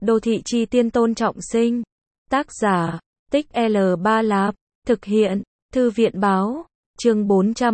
Đô thị chi tiên Tôn Trọng Sinh. Tác giả, Tích L3 Lạp. Thực hiện, Thư viện báo. Chương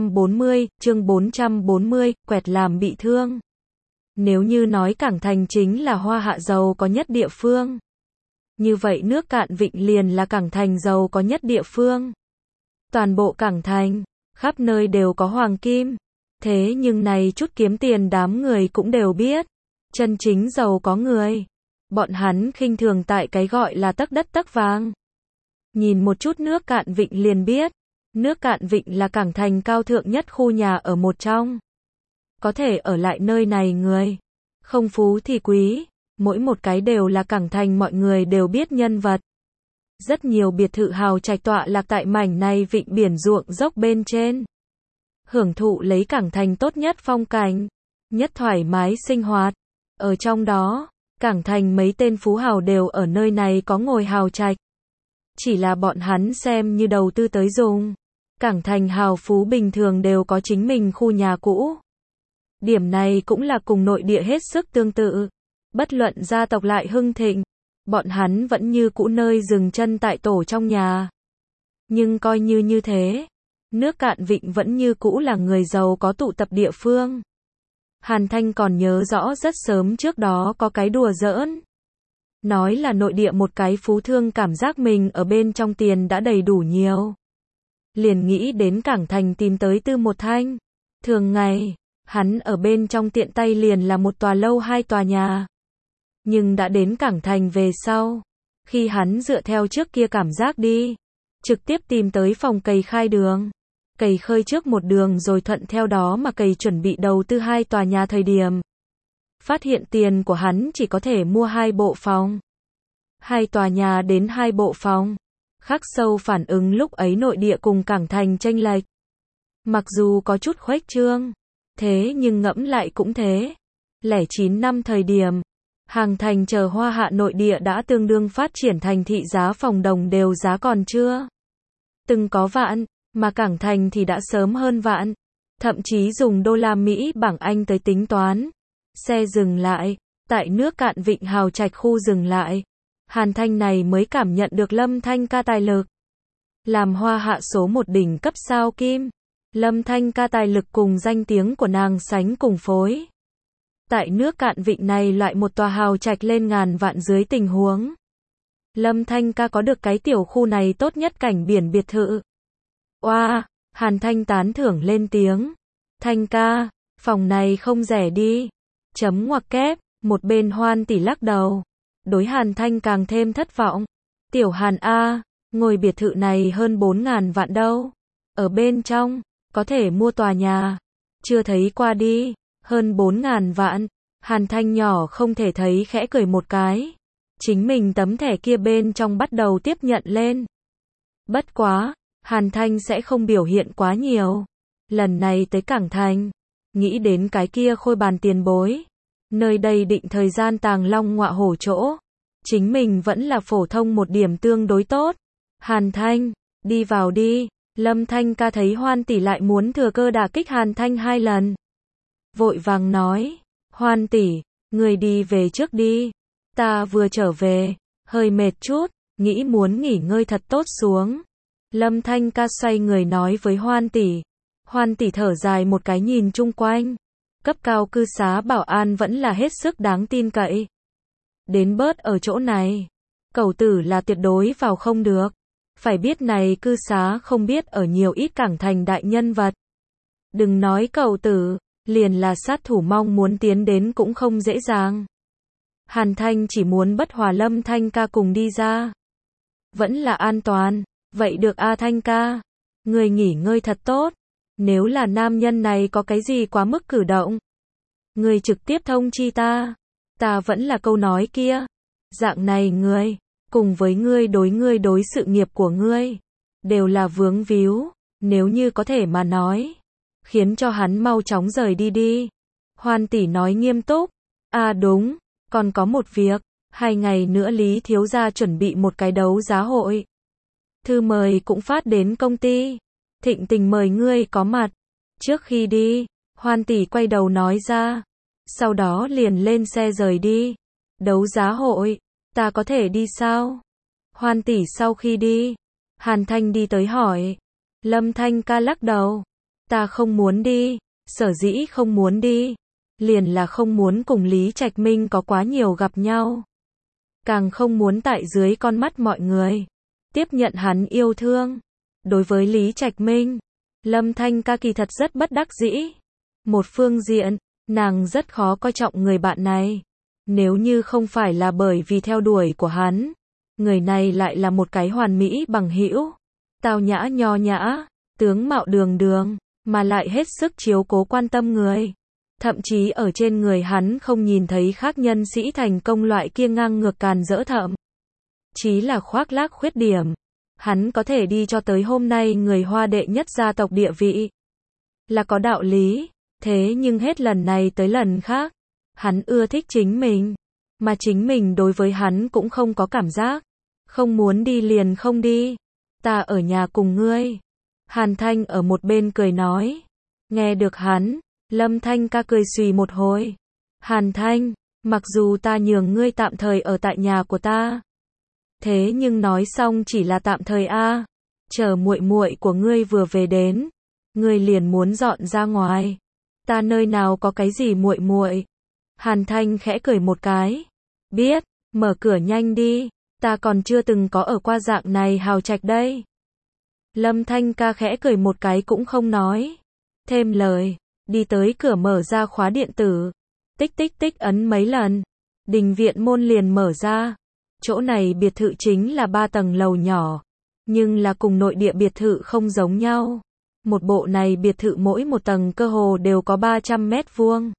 440, quẹt làm bị thương. Nếu như nói Cảng Thành chính là Hoa Hạ giàu có nhất địa phương, như vậy nước Cạn Vịnh liền là Cảng Thành giàu có nhất địa phương. Toàn bộ Cảng Thành, khắp nơi đều có hoàng kim. Thế nhưng này chút kiếm tiền đám người cũng đều biết, chân chính giàu có người, bọn hắn khinh thường tại cái gọi là tấc đất tấc vàng. Nhìn một chút nước Cạn Vịnh liền biết, nước Cạn Vịnh là Cảng Thành cao thượng nhất khu nhà ở một trong. Có thể ở lại nơi này người, không phú thì quý, mỗi một cái đều là Cảng Thành mọi người đều biết nhân vật. Rất nhiều biệt thự hào trạch tọa lạc tại mảnh này vịnh biển ruộng dốc bên trên. Hưởng thụ lấy Cảng Thành tốt nhất phong cảnh, nhất thoải mái sinh hoạt. Ở trong đó, Cảng Thành mấy tên phú hào đều ở nơi này có ngồi hào trạch. Chỉ là bọn hắn xem như đầu tư tới dùng. Cảng Thành hào phú bình thường đều có chính mình khu nhà cũ. Điểm này cũng là cùng nội địa hết sức tương tự. Bất luận gia tộc lại hưng thịnh, bọn hắn vẫn như cũ nơi dừng chân tại tổ trong nhà. Nhưng coi như như thế, nước Cạn Vịnh vẫn như cũ là người giàu có tụ tập địa phương. Hàn Thanh còn nhớ rõ rất sớm trước đó có cái đùa giỡn. Nói là nội địa một cái phú thương cảm giác mình ở bên trong tiền đã đầy đủ nhiều. Liền nghĩ đến Cảng Thành tìm tới Tư Một Thanh. Thường ngày, hắn ở bên trong tiện tay liền là một tòa lâu hai tòa nhà. Nhưng đã đến Cảng Thành về sau, khi hắn dựa theo trước kia cảm giác đi, trực tiếp tìm tới phòng cày khai đường. Cày khơi trước một đường rồi thuận theo đó mà cày chuẩn bị đầu tư hai tòa nhà thời điểm. Phát hiện tiền của hắn chỉ có thể mua 2 bộ phòng. 2 tòa nhà đến 2 bộ phòng. Khắc sâu phản ứng lúc ấy nội địa cùng Cảng Thành chênh lệch. Mặc dù có chút khuếch trương, thế nhưng ngẫm lại cũng thế. 09 năm thời điểm, Hàng Thành chờ Hoa Hạ nội địa đã tương đương phát triển thành thị giá phòng đồng đều giá còn chưa từng có vạn, mà Cảng Thành thì đã sớm hơn vạn, thậm chí dùng đô la Mỹ bảng Anh tới tính toán. Xe dừng lại, tại nước Cạn Vịnh hào trạch khu dừng lại. Hàn Thanh này mới cảm nhận được Lâm Thanh Ca tài lực. Làm Hoa Hạ số 1 đỉnh cấp sao kim. Lâm Thanh Ca tài lực cùng danh tiếng của nàng sánh cùng phối. Tại nước Cạn Vịnh này loại một tòa hào trạch lên ngàn vạn dưới tình huống. Lâm Thanh Ca có được cái tiểu khu này tốt nhất cảnh biển biệt thự. Oa, Hàn Thanh tán thưởng lên tiếng. Thanh ca, phòng này không rẻ đi. Chấm ngoặc kép, một bên Hoan tỷ lắc đầu. Đối Hàn Thanh càng thêm thất vọng. Tiểu Hàn A, ngôi biệt thự này hơn 4.000 vạn đâu. Ở bên trong, có thể mua tòa nhà. Chưa thấy qua đi, hơn 4.000 vạn. Hàn Thanh nhỏ không thể thấy khẽ cười một cái. Chính mình tấm thẻ kia bên trong bắt đầu tiếp nhận lên. Bất quá, Hàn Thanh sẽ không biểu hiện quá nhiều. Lần này tới Cảng Thành, nghĩ đến cái kia khôi bàn tiền bối. Nơi đây định thời gian tàng long ngọa hổ chỗ. Chính mình vẫn là phổ thông một điểm tương đối tốt. Hàn Thanh, đi vào đi. Lâm Thanh Ca thấy Hoan tỷ lại muốn thừa cơ đả kích Hàn Thanh 2 lần. Vội vàng nói, Hoan tỷ, người đi về trước đi. Ta vừa trở về, hơi mệt chút, nghĩ muốn nghỉ ngơi thật tốt xuống. Lâm Thanh Ca xoay người nói với Hoan tỷ. Hoan tỷ thở dài một cái nhìn chung quanh. Cấp cao cư xá bảo an vẫn là hết sức đáng tin cậy. Đến bớt ở chỗ này, cẩu tử là tuyệt đối vào không được. Phải biết này cư xá không biết ở nhiều ít Cảng Thành đại nhân vật. Đừng nói cẩu tử, liền là sát thủ mong muốn tiến đến cũng không dễ dàng. Hàn Thanh chỉ muốn bất hòa Lâm Thanh Ca cùng đi ra. Vẫn là an toàn, vậy được a Thanh ca. Người nghỉ ngơi thật tốt. Nếu là nam nhân này có cái gì quá mức cử động, người trực tiếp thông chi ta. Ta vẫn là câu nói kia. Dạng này người, cùng với ngươi đối sự nghiệp của ngươi, đều là vướng víu. Nếu như có thể mà nói, khiến cho hắn mau chóng rời đi đi. Hoan tỷ nói nghiêm túc. À đúng, còn có một việc. 2 ngày nữa Lý thiếu gia chuẩn bị một cái đấu giá hội. Thư mời cũng phát đến công ty. Thịnh tình mời ngươi có mặt. Trước khi đi, Hoan tỷ quay đầu nói ra. Sau đó liền lên xe rời đi. Đấu giá hội, Ta có thể đi sao? Hoan tỷ sau khi đi, Hàn Thanh đi tới hỏi. Lâm Thanh ca lắc đầu. Ta không muốn đi, sở dĩ không muốn đi, liền là không muốn cùng Lý Trạch Minh có quá nhiều gặp nhau. Càng không muốn tại dưới con mắt mọi người tiếp nhận hắn yêu thương. Đối với Lý Trạch Minh, Lâm Thanh ca kỳ thật rất bất đắc dĩ. Một phương diện, nàng rất khó coi trọng người bạn này. Nếu như không phải là bởi vì theo đuổi của hắn, người này lại là một cái hoàn mỹ bằng hữu, tao nhã nho nhã, tướng mạo đường đường, mà lại hết sức chiếu cố quan tâm người. Thậm chí ở trên người hắn không nhìn thấy khác nhân sĩ thành công loại kia ngang ngược càn rỡ thậm chí là khoác lác khuyết điểm. Hắn có thể đi cho tới hôm nay người Hoa đệ nhất gia tộc địa vị là có đạo lý. Thế nhưng hết lần này tới lần khác, hắn ưa thích chính mình, mà chính mình đối với hắn cũng không có cảm giác. Không muốn đi liền không đi, ta ở nhà cùng ngươi. Hàn Thanh ở một bên cười nói. Nghe được hắn, Lâm Thanh ca cười xùy một hồi. Hàn Thanh, mặc dù ta nhường ngươi tạm thời ở tại nhà của ta, thế nhưng nói xong chỉ là tạm thời a. Chờ muội muội của ngươi vừa về đến, ngươi liền muốn dọn ra ngoài. Ta nơi nào có cái gì muội muội. Hàn Thanh khẽ cười một cái. Biết, mở cửa nhanh đi, ta còn chưa từng có ở qua dạng này hào trạch đây. Lâm Thanh ca khẽ cười một cái cũng không nói thêm lời, đi tới cửa mở ra khóa điện tử. Tích tích tích ấn mấy lần, đình viện môn liền mở ra. Chỗ này biệt thự chính là 3 tầng lầu nhỏ, nhưng là cùng nội địa biệt thự không giống nhau. Một bộ này biệt thự mỗi một tầng cơ hồ đều có 300 mét vuông.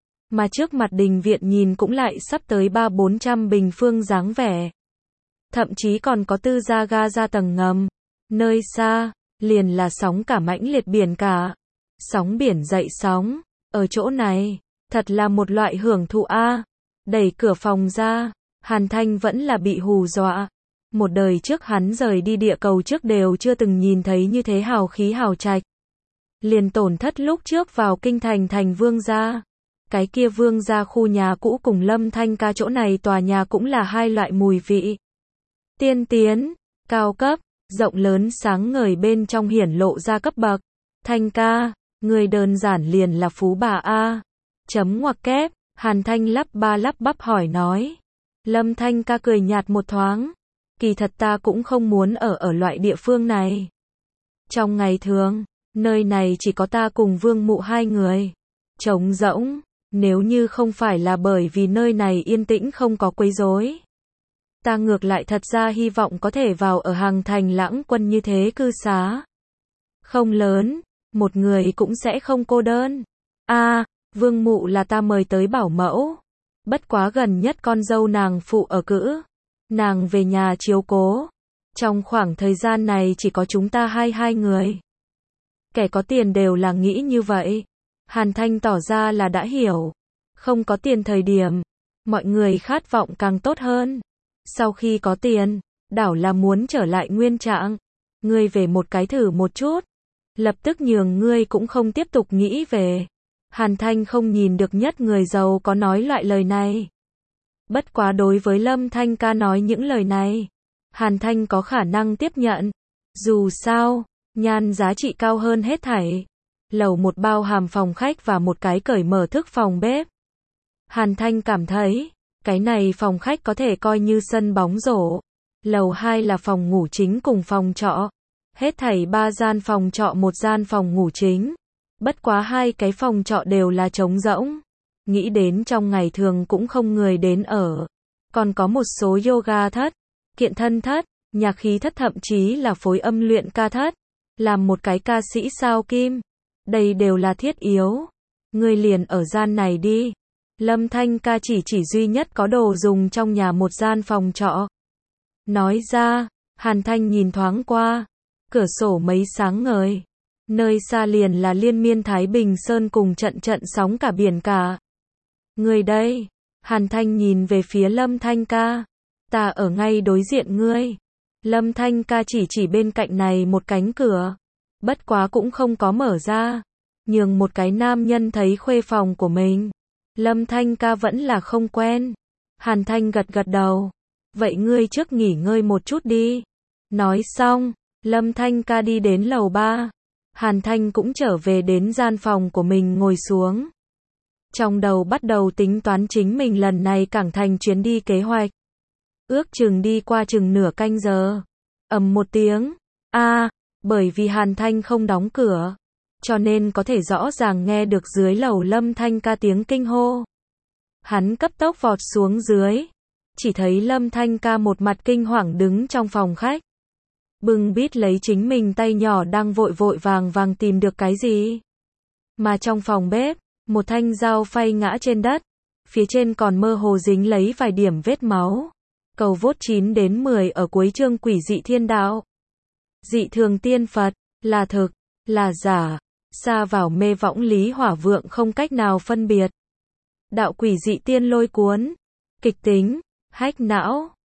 Mà trước mặt đình viện nhìn cũng lại sắp tới 300-400 bình phương dáng vẻ. Thậm chí còn có tư gia ga ra tầng ngầm. Nơi xa, liền là sóng cả mãnh liệt biển cả. Sóng biển dậy sóng, ở chỗ này, thật là một loại hưởng thụ a. Đẩy cửa phòng ra, Hàn Thanh vẫn là bị hù dọa. Một đời trước hắn rời đi địa cầu trước đều chưa từng nhìn thấy như thế hào khí hào trạch. Liền tổn thất lúc trước vào kinh thành thành vương gia. Cái kia vương gia khu nhà cũ cùng Lâm Thanh ca chỗ này tòa nhà cũng là hai loại mùi vị. Tiên tiến, cao cấp, rộng lớn sáng ngời bên trong hiển lộ ra cấp bậc. Thanh ca, người đơn giản liền là phú bà a. Chấm ngoặc kép, Hàn Thanh lắp ba lắp bắp hỏi nói. Lâm Thanh ca cười nhạt một thoáng. Kỳ thật ta cũng không muốn ở loại địa phương này. Trong ngày thường, nơi này chỉ có ta cùng Vương Mụ hai người. Trống rỗng, nếu như không phải là bởi vì nơi này yên tĩnh không có quấy rối. Ta ngược lại thật ra hy vọng có thể vào ở Hàng Thành Lãng Quân như thế cư xá. Không lớn, một người cũng sẽ không cô đơn. Vương Mụ là ta mời tới bảo mẫu. Bất quá gần nhất con dâu nàng phụ ở cữ. Nàng về nhà chiếu cố. Trong khoảng thời gian này chỉ có chúng ta hai người. Kẻ có tiền đều là nghĩ như vậy. Hàn Thanh tỏ ra là đã hiểu. Không có tiền thời điểm, mọi người khát vọng càng tốt hơn. Sau khi có tiền, đảo là muốn trở lại nguyên trạng. Ngươi về một cái thử một chút. Lập tức nhường ngươi cũng không tiếp tục nghĩ về. Hàn Thanh không nhìn được nhất người giàu có nói loại lời này. Bất quá đối với Lâm Thanh ca nói những lời này, Hàn Thanh có khả năng tiếp nhận. Dù sao, nhan giá trị cao hơn hết thảy. Lầu một bao hàm phòng khách và một cái cởi mở thức phòng bếp. Hàn Thanh cảm thấy, cái này phòng khách có thể coi như sân bóng rổ. Lầu 2 là phòng ngủ chính cùng phòng trọ. Hết thảy 3 gian phòng trọ, 1 gian phòng ngủ chính. Bất quá 2 cái phòng trọ đều là trống rỗng. Nghĩ đến trong ngày thường cũng không người đến ở. Còn có một số yoga thất, kiện thân thất, nhạc khí thất, thậm chí là phối âm luyện ca thất. Làm một cái ca sĩ sao kim. Đây đều là thiết yếu. Ngươi liền ở gian này đi. Lâm Thanh ca chỉ duy nhất có đồ dùng trong nhà một gian phòng trọ. Nói ra, Hàn Thanh nhìn thoáng qua. Cửa sổ mấy sáng ngời. Nơi xa liền là liên miên Thái Bình Sơn cùng trận trận sóng cả biển cả. Ngươi đây. Hàn Thanh nhìn về phía Lâm Thanh ca. Ta ở ngay đối diện ngươi. Lâm Thanh ca chỉ bên cạnh này một cánh cửa. Bất quá cũng không có mở ra. Nhường một cái nam nhân thấy khuê phòng của mình. Lâm Thanh ca vẫn là không quen. Hàn Thanh gật gật đầu. vậy ngươi trước nghỉ ngơi một chút đi. Nói xong, Lâm Thanh Ca đi đến lầu 3. Hàn Thanh cũng trở về đến gian phòng của mình ngồi xuống. Trong đầu bắt đầu tính toán chính mình lần này cảng thành chuyến đi kế hoạch. Ước chừng đi qua chừng nửa canh giờ. Ầm một tiếng. Bởi vì Hàn Thanh không đóng cửa, cho nên có thể rõ ràng nghe được dưới lầu Lâm Thanh Ca tiếng kinh hô. Hắn cấp tốc vọt xuống dưới. Chỉ thấy Lâm Thanh Ca một mặt kinh hoàng đứng trong phòng khách. Bưng bít lấy chính mình tay nhỏ đang vội vội vàng vàng tìm được cái gì. Mà trong phòng bếp, một thanh dao phay ngã trên đất. Phía trên còn mơ hồ dính lấy vài điểm vết máu. Cầu vốt 9 đến 10 ở cuối chương Quỷ dị thiên đạo. Dị thường tiên Phật, là thực, là giả, xa vào mê võng lý hỏa vượng không cách nào phân biệt. Đạo quỷ dị tiên lôi cuốn, kịch tính, hách não.